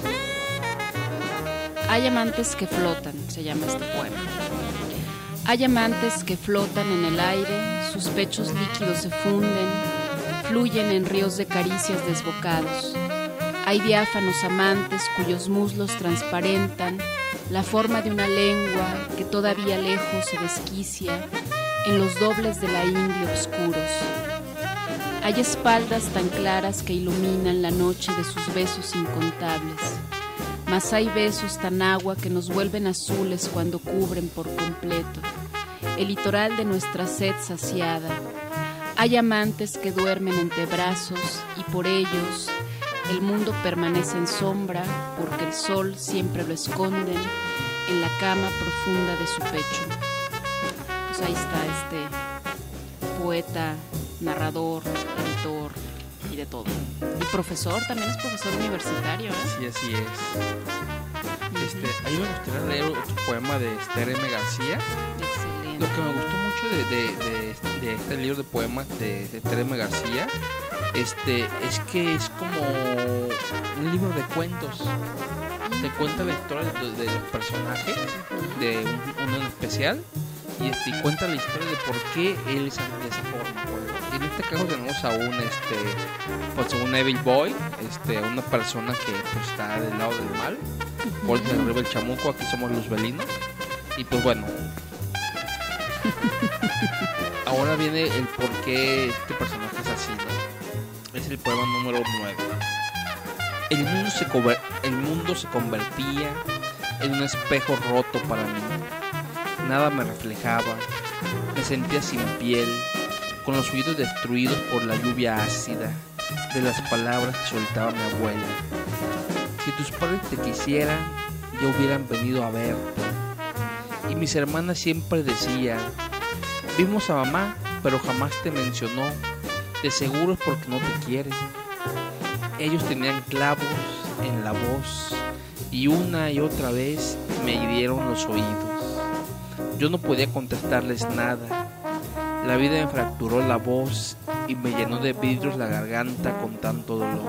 Hay amantes que flotan, se llama este poema. Hay amantes que flotan en el aire, sus pechos líquidos se funden, fluyen en ríos de caricias desbocados. Hay diáfanos amantes cuyos muslos transparentan la forma de una lengua que todavía lejos se desquicia en los dobles de la ingle oscuros. Hay espaldas tan claras que iluminan la noche de sus besos incontables, mas hay besos tan agua que nos vuelven azules cuando cubren por completo el litoral de nuestra sed saciada. Hay amantes que duermen entre brazos y por ellos El mundo permanece en sombra porque el sol siempre lo esconden en la cama profunda de su pecho. Pues ahí está este poeta, narrador, editor y de todo. Y profesor, también es profesor universitario, ¿eh? Sí, así es. Este, a mí me gustaría leer otro poema de Esther M. García. Excelente. Lo que me gustó mucho de, de, de, de este libro de poemas de, de Esther M. García este, es que es como un libro de cuentos. Te cuenta la historia de, de los personajes, de un, uno en especial, y este, cuenta la historia de por qué él es de esa forma. En este caso tenemos a un este, pues un evil boy, este, una persona que pues, está del lado del mal, por eso arriba el chamuco, aquí somos los velinos, y pues bueno. Ahora viene el por qué este personaje es así, ¿no? Es el poema número nueve. El mundo, se cover- el mundo se convertía en un espejo roto para mí. Nada me reflejaba. Me sentía sin piel, con los oídos destruidos por la lluvia ácida de las palabras que soltaba mi abuela. Si tus padres te quisieran, ya hubieran venido a verte. Y mis hermanas siempre decían: vimos a mamá, pero jamás te mencionó. De seguro es porque no te quiere. Ellos tenían clavos en la voz y una y otra vez me hirieron los oídos. Yo no podía contestarles nada. La vida me fracturó la voz y me llenó de vidrios la garganta con tanto dolor.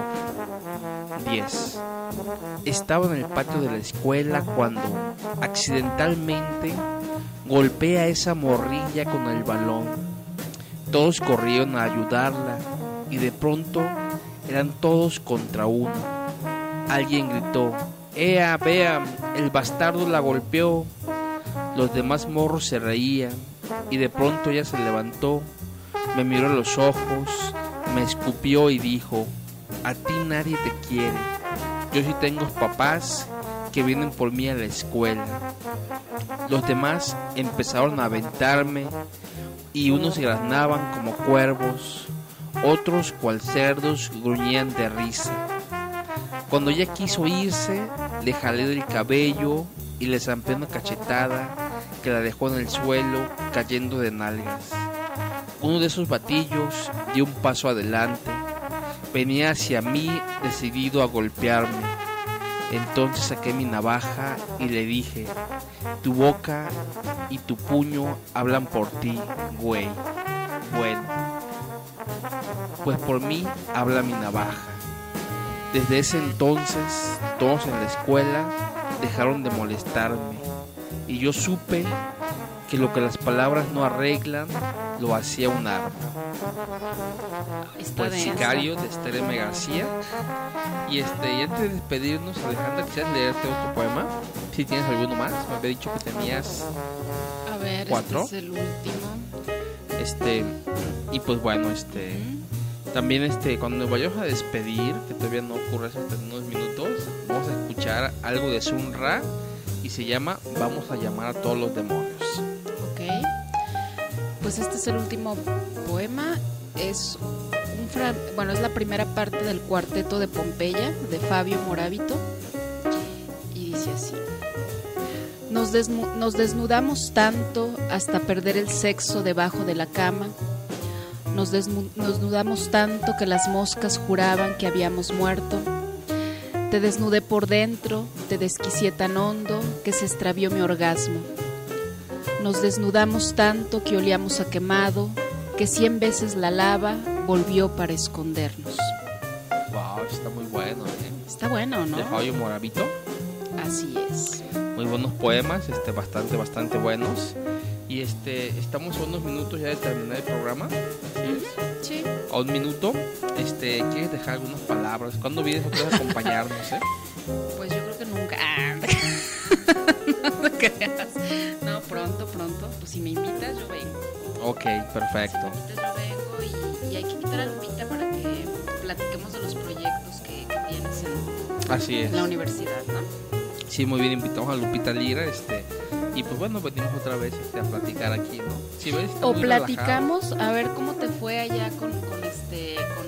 diez. Estaba en el patio de la escuela cuando, accidentalmente, golpeé a esa morrilla con el balón. Todos corrieron a ayudarla y de pronto eran todos contra uno. Alguien gritó: ¡Ea, vean! El bastardo la golpeó. Los demás morros se reían y de pronto ella se levantó, me miró a los ojos, me escupió y dijo: a ti nadie te quiere. Yo sí tengo papás que vienen por mí a la escuela. Los demás empezaron a aventarme y unos se graznaban como cuervos, otros cual cerdos gruñían de risa. Cuando ella quiso irse, le jalé del cabello y le zampé una cachetada que la dejó en el suelo cayendo de nalgas. Uno de esos batillos dio un paso adelante, venía hacia mí decidido a golpearme. Entonces saqué mi navaja y le dije: tu boca y tu puño hablan por ti, güey. Bueno, pues por mí habla mi navaja. Desde ese entonces, todos en la escuela dejaron de molestarme y yo supe que lo que las palabras no arreglan, lo hacía un arma. Está Pues denso. Sicario de Esther M. García. Y este, y antes de despedirnos, Alejandra, ¿quisieras leerte otro poema? Si tienes alguno más, me había dicho que tenías A ver, ¿Cuatro? este es el último. este. Y pues bueno, este. También este, cuando nos vayamos a despedir, que todavía no ocurre eso hasta en unos minutos, vamos a escuchar algo de Sun Ra y se llama Vamos a llamar a todos los demonios. Ok. Pues este es el último poema. Es un fra- bueno, es la primera parte del cuarteto de Pompeya de Fabio Moravito. Y dice así: Nos, desnu- nos desnudamos tanto hasta perder el sexo debajo de la cama. Nos desnu- nos desnudamos tanto que las moscas juraban que habíamos muerto. Te desnudé por dentro, te desquicié tan hondo que se extravió mi orgasmo. Nos desnudamos tanto que olíamos a quemado, que cien veces la lava volvió para escondernos. Wow, está muy bueno, ¿eh? Está bueno, ¿no? De Fabio Moravito. Así es. Muy buenos poemas, este, bastante, bastante buenos. Y este, estamos a unos minutos ya de terminar el programa. Así es. Sí. A un minuto, este, ¿quieres dejar algunas palabras? ¿Cuándo vienes otra vez a acompañarnos, eh? Pues yo creo que nunca. Ah, no te creas. No, pronto, pronto. Pues si me invitas, yo vengo. Ok, perfecto. Si me invitas, yo vengo y, y hay que invitar a Lupita para que platiquemos de los proyectos que, que tienes en, Así es. en la universidad, ¿no? Sí, muy bien, invitamos a Lupita Lira, este, y pues bueno, venimos otra vez este, a platicar aquí, ¿no? Sí, ¿ves? Está O muy platicamos a ver cómo te fue allá con, con este con los talleres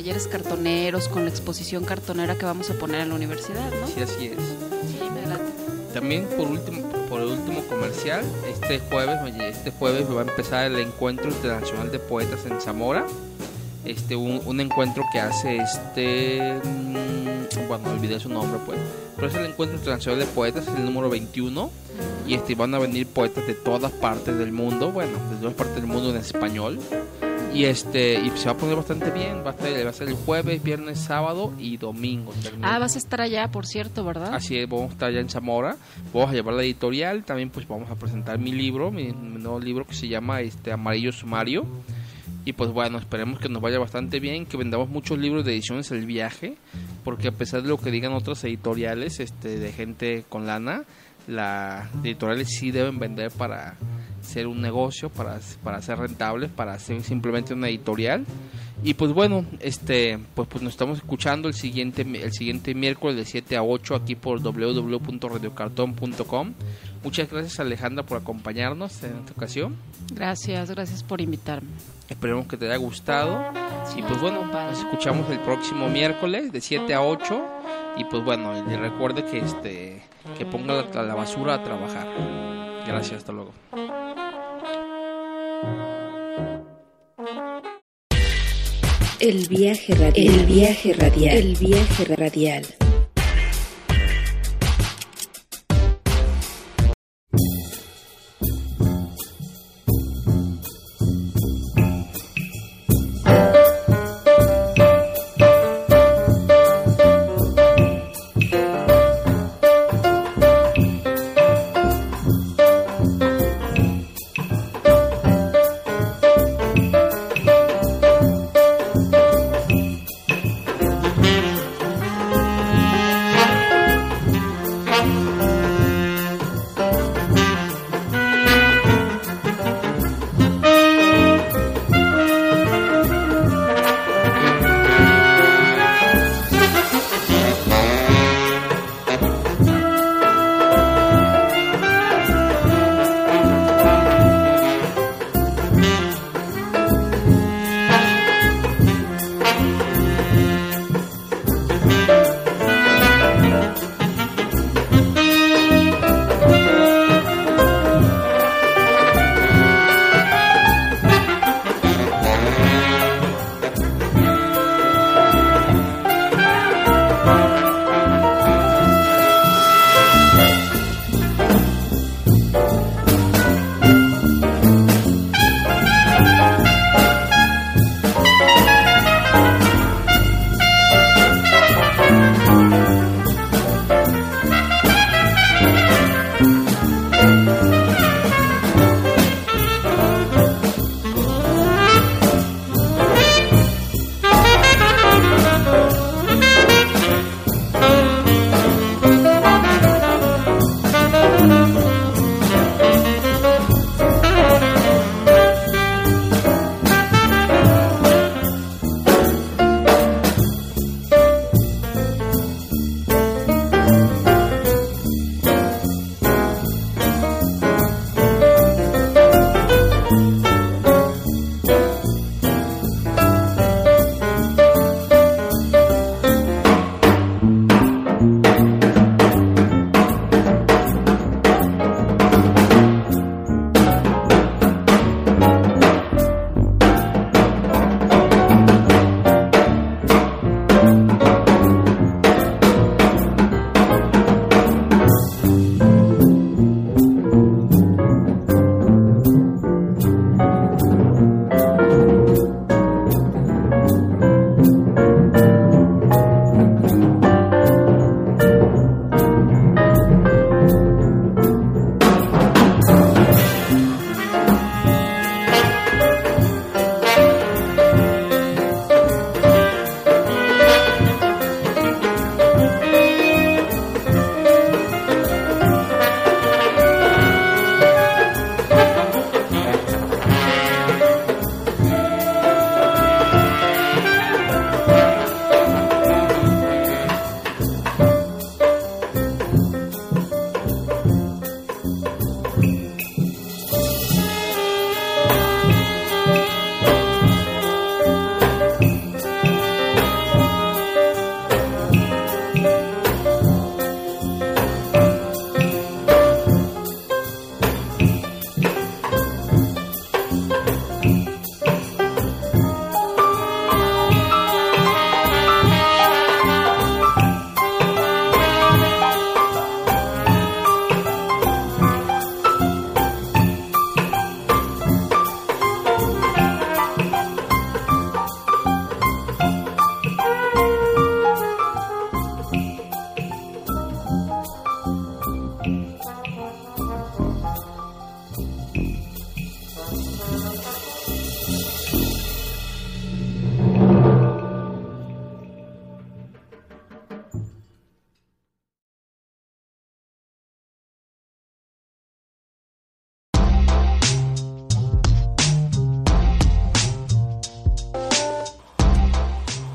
talleres cartoneros, con la exposición cartonera que vamos a poner en la universidad, ¿no? Sí, así es. Sí, me late. También por último, por el último comercial, este jueves, oye, este jueves va a empezar el Encuentro Internacional de Poetas en Zamora. Este, un, un encuentro que hace este, mmm, bueno, olvidé su nombre pues, pero es el Encuentro Internacional de Poetas, es el número veintiuno, y este, van a venir poetas de todas partes del mundo, bueno, de todas partes del mundo en español, y este, y se va a poner bastante bien, va a, estar, va a ser el jueves, viernes, sábado y domingo. Ah, vas a estar allá, por cierto, ¿verdad? Así es, vamos a estar allá en Zamora, vamos a llevar la editorial, también pues vamos a presentar mi libro, mi, mi nuevo libro que se llama este, Amarillo Sumario. Y pues bueno, esperemos que nos vaya bastante bien, que vendamos muchos libros de ediciones El Viaje, porque a pesar de lo que digan otras editoriales este, de gente con lana, las editoriales sí deben vender para ser un negocio, para, para ser rentables, para ser simplemente una editorial. Y pues bueno, este pues, pues nos estamos escuchando el siguiente el siguiente miércoles de siete a ocho aquí por doble u doble u doble u punto radio cartón punto com. Muchas gracias, Alejandra, por acompañarnos en esta ocasión. Gracias, gracias por invitarme. Esperemos que te haya gustado. Sí, y pues bueno, nos escuchamos el próximo miércoles de siete a ocho. Y pues bueno, y recuerde que este que ponga la, la basura a trabajar. Gracias, hasta luego. El viaje radial. El viaje radial. El viaje radial.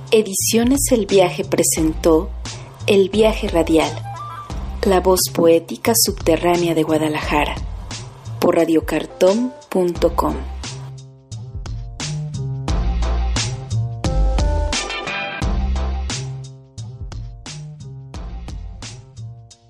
Ediciones El Viaje presentó El Viaje Radial, la voz poética subterránea de Guadalajara, por radiocartón punto com.